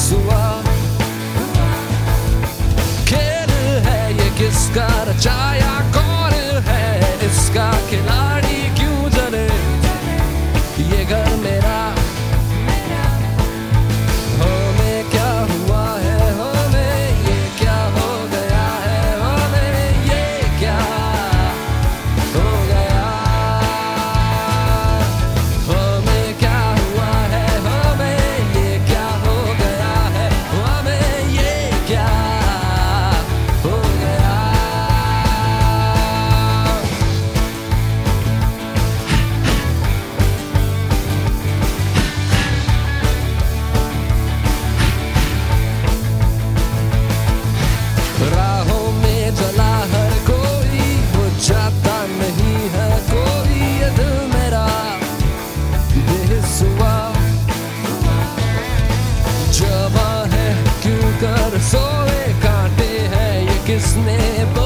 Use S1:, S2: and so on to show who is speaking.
S1: बेसुआ खेल है ये किसका रचाया कौन है इसका खिलाड़ी क्यों जले ये घर मेरा हमें क्या हुआ है हमें ये क्या हो गया है हमें ये क्या हो गया हमें क्या हुआ है हमें ये क्या हो गया है हमें ये क्या हो गया राहों में चला हर कोई वो जाता नहीं है कोई ये दिल मेरा बेसुआ जवां है क्यों कर सोए कांटे हैं ये किसने